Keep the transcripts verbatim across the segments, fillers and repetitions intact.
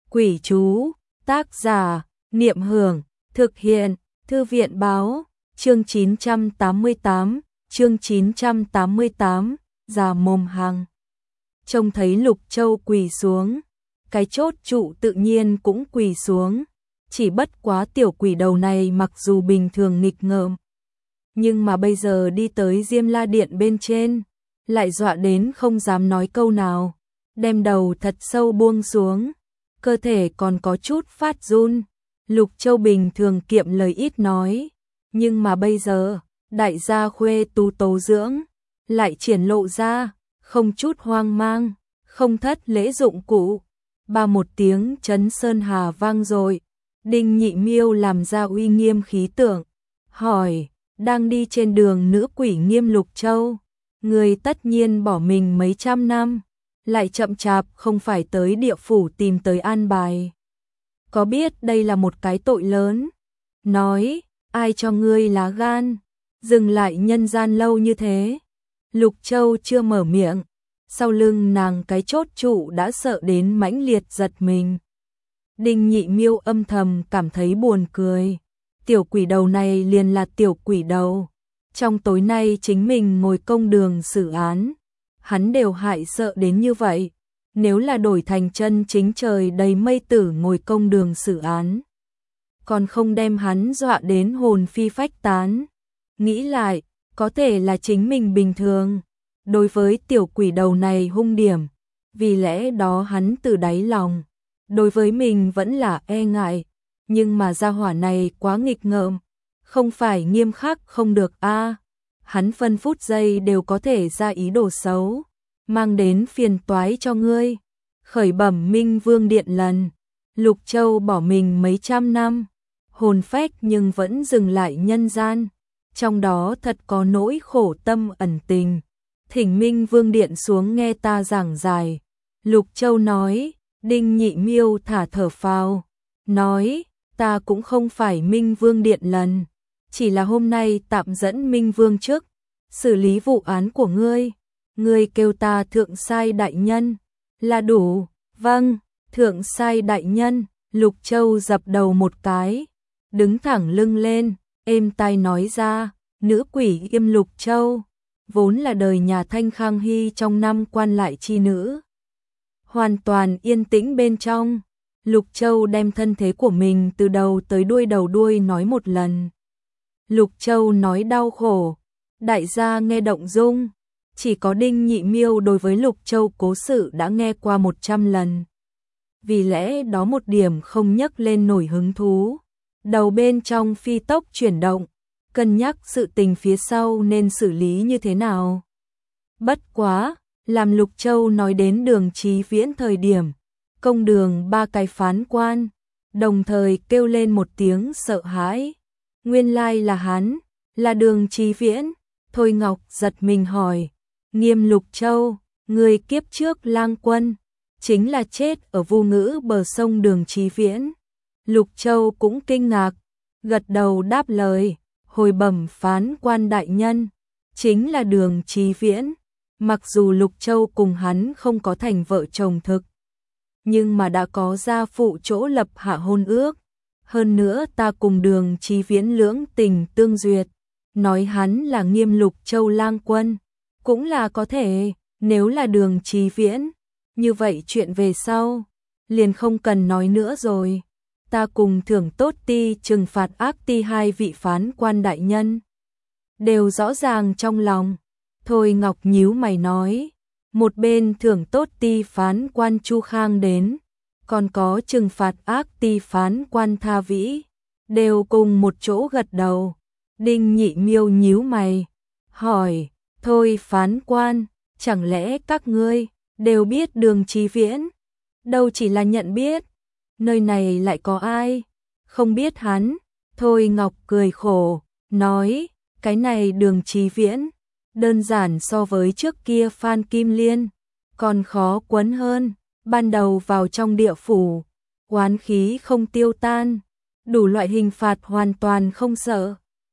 Quỷ chú, tác giả, Niệm Hưởng, thực hiện, Thư viện báo, chương chín trăm tám mươi tám, chương chín trăm tám mươi tám, già mồm hăng. Trông thấy Lục Châu quỳ xuống, cái chốt trụ tự nhiên cũng quỳ xuống, chỉ bất quá tiểu quỷ đầu này mặc dù bình thường nghịch ngợm, nhưng mà bây giờ đi tới Diêm La Điện bên trên, lại dọa đến không dám nói câu nào, đem đầu thật sâu buông xuống, cơ thể còn có chút phát run. Lục Châu bình thường kiệm lời ít nói, nhưng mà bây giờ, đại gia khuê tú tố dưỡng, lại triển lộ ra, không chút hoang mang, không thất lễ dụng cụ. Ba một tiếng chấn sơn hà vang rồi, Đinh Nhị Miêu làm ra uy nghiêm khí tượng, hỏi, đang đi trên đường nữ quỷ Nghiêm Lục Châu, người tất nhiên bỏ mình mấy trăm năm, lại chậm chạp không phải tới địa phủ tìm tới an bài. Có biết đây là một cái tội lớn? Nói, ai cho ngươi lá gan, dừng lại nhân gian lâu như thế? Lục Châu chưa mở miệng, sau lưng nàng cái chốt trụ đã sợ đến mãnh liệt giật mình. Đinh Nhị Miêu âm thầm cảm thấy buồn cười, tiểu quỷ đầu này liền là tiểu quỷ đầu. Trong tối nay chính mình ngồi công đường xử án, hắn đều hại sợ đến như vậy. Nếu là đổi thành chân chính trời đầy mây tử ngồi công đường xử án, còn không đem hắn dọa đến hồn phi phách tán. Nghĩ lại, có thể là chính mình bình thường, đối với tiểu quỷ đầu này hung điểm, vì lẽ đó hắn từ đáy lòng, đối với mình vẫn là e ngại, nhưng mà gia hỏa này quá nghịch ngợm, không phải nghiêm khắc không được a. Hắn phân phút giây đều có thể ra ý đồ xấu, mang đến phiền toái cho ngươi. Khởi bẩm Minh Vương điện lần, Lục Châu bỏ mình mấy trăm năm, hồn phách nhưng vẫn dừng lại nhân gian, trong đó thật có nỗi khổ tâm ẩn tình. Thỉnh Minh Vương điện xuống nghe ta giảng giải. Lục Châu nói. Đinh Nhị Miêu thả thở phào, nói, ta cũng không phải Minh Vương điện lần, chỉ là hôm nay tạm dẫn Minh Vương trước, xử lý vụ án của ngươi, ngươi kêu ta thượng sai đại nhân, là đủ. Vâng, thượng sai đại nhân. Lục Châu dập đầu một cái, đứng thẳng lưng lên, êm tai nói ra, nữ quỷ Yêm Lục Châu, vốn là đời nhà Thanh Khang Hy trong năm quan lại chi nữ. Hoàn toàn yên tĩnh bên trong, Lục Châu đem thân thế của mình từ đầu tới đuôi đầu đuôi nói một lần. Lục Châu nói đau khổ, đại gia nghe động dung, chỉ có Đinh Nhị Miêu đối với Lục Châu cố sự đã nghe qua một trăm lần. Vì lẽ đó một điểm không nhấc lên nổi hứng thú, đầu bên trong phi tốc chuyển động, cân nhắc sự tình phía sau nên xử lý như thế nào. Bất quá, làm Lục Châu nói đến Đường Chí Viễn thời điểm, công đường ba cái phán quan, đồng thời kêu lên một tiếng sợ hãi. Nguyên lai là hắn, là Đường Chí Viễn. Thôi Ngọc giật mình hỏi, Nghiêm Lục Châu, người kiếp trước lang quân, chính là chết ở Vu Ngữ bờ sông Đường Chí Viễn. Lục Châu cũng kinh ngạc, gật đầu đáp lời, hồi bẩm phán quan đại nhân, chính là Đường Chí Viễn. Mặc dù Lục Châu cùng hắn không có thành vợ chồng thực, nhưng mà đã có gia phụ chỗ lập hạ hôn ước. Hơn nữa ta cùng Đường Chí Viễn lưỡng tình tương duyệt, nói hắn là Nghiêm Lục Châu lang quân, cũng là có thể. Nếu là Đường Chí Viễn, như vậy chuyện về sau liền không cần nói nữa rồi. Ta cùng thưởng tốt ti trừng phạt ác ti hai vị phán quan đại nhân đều rõ ràng trong lòng. Thôi Ngọc nhíu mày nói, một bên thưởng tốt ti phán quan Chu Khang đến, còn có trừng phạt ác ti phán quan Tha Vĩ, đều cùng một chỗ gật đầu. Đinh Nhị Miêu nhíu mày, hỏi, thôi phán quan, chẳng lẽ các ngươi đều biết Đường Chí Viễn? Đâu chỉ là nhận biết, nơi này lại có ai không biết hắn? Thôi Ngọc cười khổ, nói, cái này Đường Chí Viễn, đơn giản so với trước kia Phan Kim Liên, còn khó quấn hơn. Ban đầu vào trong địa phủ, oán khí không tiêu tan, đủ loại hình phạt hoàn toàn không sợ.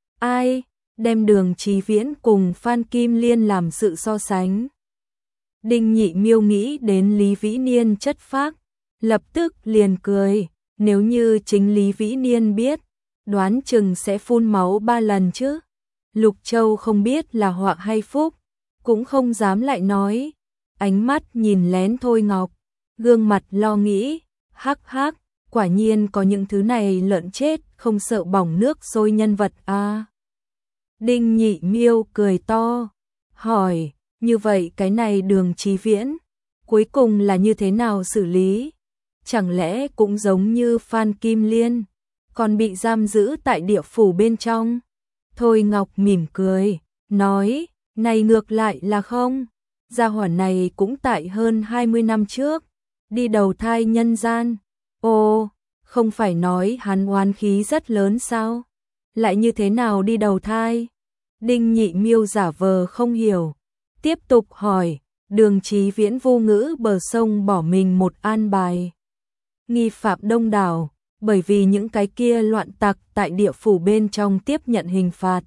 Ai đem Đường Chí Viễn cùng Phan Kim Liên làm sự so sánh? Đinh Nhị Miêu nghĩ đến Lý Vĩ Niên chất phác, lập tức liền cười, nếu như chính Lý Vĩ Niên biết, đoán chừng sẽ phun máu ba lần chứ. Lục Châu không biết là họa hay phúc, cũng không dám lại nói, ánh mắt nhìn lén Thôi Ngọc, gương mặt lo nghĩ, hắc hắc, quả nhiên có những thứ này lợn chết không sợ bỏng nước sôi nhân vật a. À. Đinh Nhị Miêu cười to, hỏi, như vậy cái này Đường Chí Viễn, cuối cùng là như thế nào xử lý? Chẳng lẽ cũng giống như Phan Kim Liên, còn bị giam giữ tại địa phủ bên trong? Thôi Ngọc mỉm cười, nói, này ngược lại là không, gia hỏa này cũng tại hơn hai mươi năm trước, đi đầu thai nhân gian. Ồ, không phải nói hắn oán khí rất lớn sao? Lại như thế nào đi đầu thai? Đinh Nhị Miêu giả vờ không hiểu, tiếp tục hỏi, Đường Chí Viễn vô ngữ bờ sông bỏ mình một an bài. Nghi phạm đông đảo, bởi vì những cái kia loạn tặc tại địa phủ bên trong tiếp nhận hình phạt.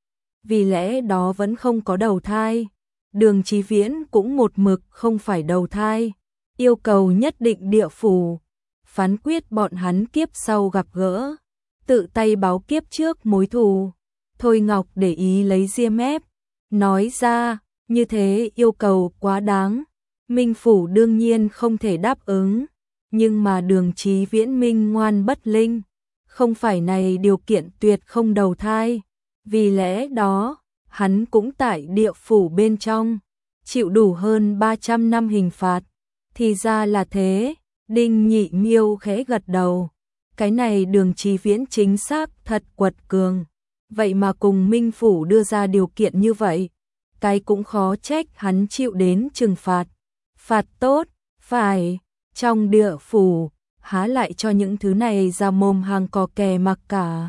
Vì lẽ đó vẫn không có đầu thai. Đường Chí Viễn cũng một mực không phải đầu thai, yêu cầu nhất định địa phủ phán quyết bọn hắn kiếp sau gặp gỡ, tự tay báo kiếp trước mối thù. Thôi Ngọc để ý lấy ria mép, nói ra, như thế yêu cầu quá đáng, Minh Phủ đương nhiên không thể đáp ứng, nhưng mà Đường Chí Viễn minh ngoan bất linh, không phải này điều kiện tuyệt không đầu thai, vì lẽ đó, hắn cũng tại địa phủ bên trong, chịu đủ hơn ba trăm năm hình phạt. Thì ra là thế, Đinh Nhị Miêu khẽ gật đầu, cái này Đường Chí Viễn chính xác thật quật cường, vậy mà cùng Minh Phủ đưa ra điều kiện như vậy, cái cũng khó trách hắn chịu đến trừng phạt. Phạt tốt, phải, trong địa phủ, há lại cho những thứ này ra mồm hàng cò kè mặc cả.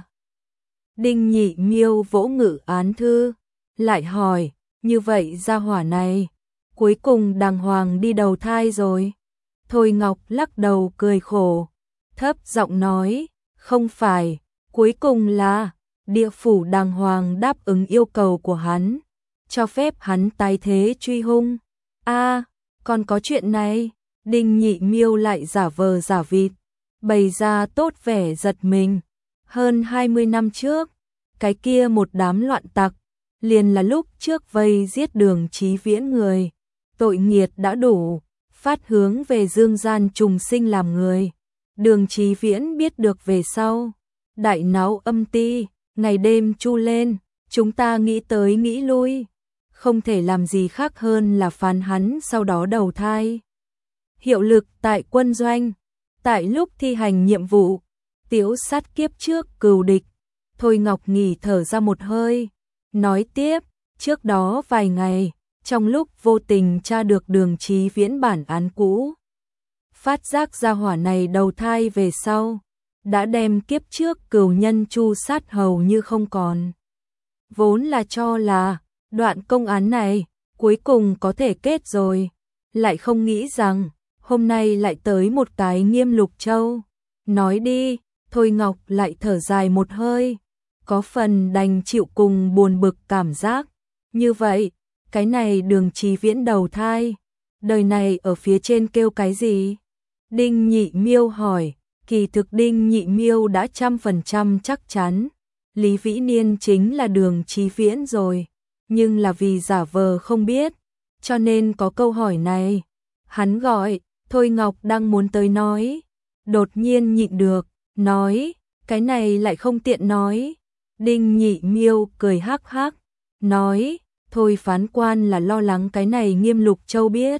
Đinh Nhị Miêu vỗ ngự án thư, lại hỏi, như vậy gia hỏa này, cuối cùng đàng hoàng đi đầu thai rồi. Thôi Ngọc lắc đầu cười khổ, thấp giọng nói, không phải, cuối cùng là, địa phủ đàng hoàng đáp ứng yêu cầu của hắn, cho phép hắn tái thế truy hung. A, à, còn có chuyện này, Đinh Nhị Miêu lại giả vờ giả vịt, bày ra tốt vẻ giật mình. Hơn hai mươi năm trước, cái kia một đám loạn tặc, liền là lúc trước vây giết Đường Chí Viễn người, tội nghiệt đã đủ, phát hướng về dương gian trùng sinh làm người. Đường Chí Viễn biết được về sau, đại náo âm ti, ngày đêm chu lên, chúng ta nghĩ tới nghĩ lui, không thể làm gì khác hơn là phán hắn sau đó đầu thai. Hiệu lực tại quân doanh, tại lúc thi hành nhiệm vụ, tiếu sát kiếp trước cừu địch. Thôi Ngọc nghỉ thở ra một hơi, nói tiếp, trước đó vài ngày, trong lúc vô tình tra được Đường Chí Viễn bản án cũ, phát giác ra hỏa này đầu thai về sau, đã đem kiếp trước cừu nhân chu sát hầu như không còn. Vốn là cho là, đoạn công án này, cuối cùng có thể kết rồi, lại không nghĩ rằng, hôm nay lại tới một cái Nghiêm Lục Châu. Nói đi, Thôi Ngọc lại thở dài một hơi, có phần đành chịu cùng buồn bực cảm giác. Như vậy, cái này Đường Chí Viễn đầu thai, đời này ở phía trên kêu cái gì? Đinh Nhị Miêu hỏi, kỳ thực Đinh Nhị Miêu đã trăm phần trăm chắc chắn, Lý Vĩ Niên chính là Đường Chí Viễn rồi, nhưng là vì giả vờ không biết, cho nên có câu hỏi này. Hắn gọi, Thôi Ngọc đang muốn tới nói, đột nhiên nhịn được, nói, cái này lại không tiện nói. Đinh Nhị Miêu cười hắc hắc, nói, thôi phán quan là lo lắng cái này Nghiêm Lục Châu biết.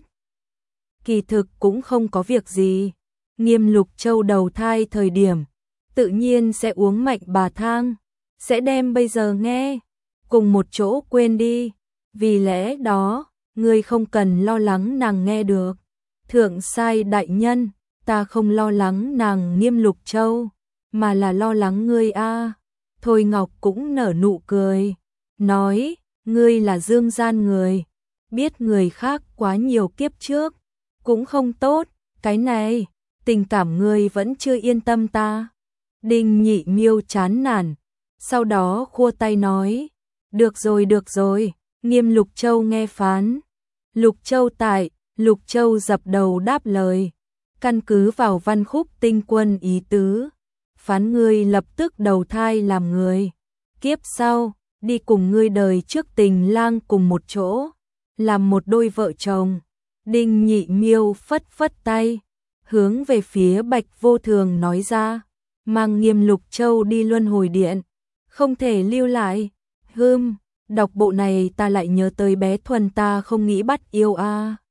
Kỳ thực cũng không có việc gì, Nghiêm Lục Châu đầu thai thời điểm, tự nhiên sẽ uống mạnh bà thang, sẽ đem bây giờ nghe, cùng một chỗ quên đi, vì lẽ đó, ngươi không cần lo lắng nàng nghe được. Thượng sai đại nhân, ta không lo lắng nàng Nghiêm Lục Châu, mà là lo lắng ngươi a. Thôi Ngọc cũng nở nụ cười, nói, ngươi là dương gian người, biết người khác quá nhiều kiếp trước, cũng không tốt, cái này, tình cảm ngươi vẫn chưa yên tâm ta. Đinh Nhị Miêu chán nản, sau đó khua tay nói, được rồi được rồi, Nghiêm Lục Châu nghe phán. Lục Châu tại, Lục Châu dập đầu đáp lời, căn cứ vào văn khúc tinh quân ý tứ, phán ngươi lập tức đầu thai làm người. Kiếp sau, đi cùng ngươi đời trước tình lang cùng một chỗ, làm một đôi vợ chồng. Đinh Nhị Miêu phất phất tay, hướng về phía Bạch Vô Thường nói ra, mang Nghiêm Lục Châu đi luân hồi điện, không thể lưu lại. Hừm, đọc bộ này ta lại nhớ tới bé Thuần ta không nghĩ bắt yêu a.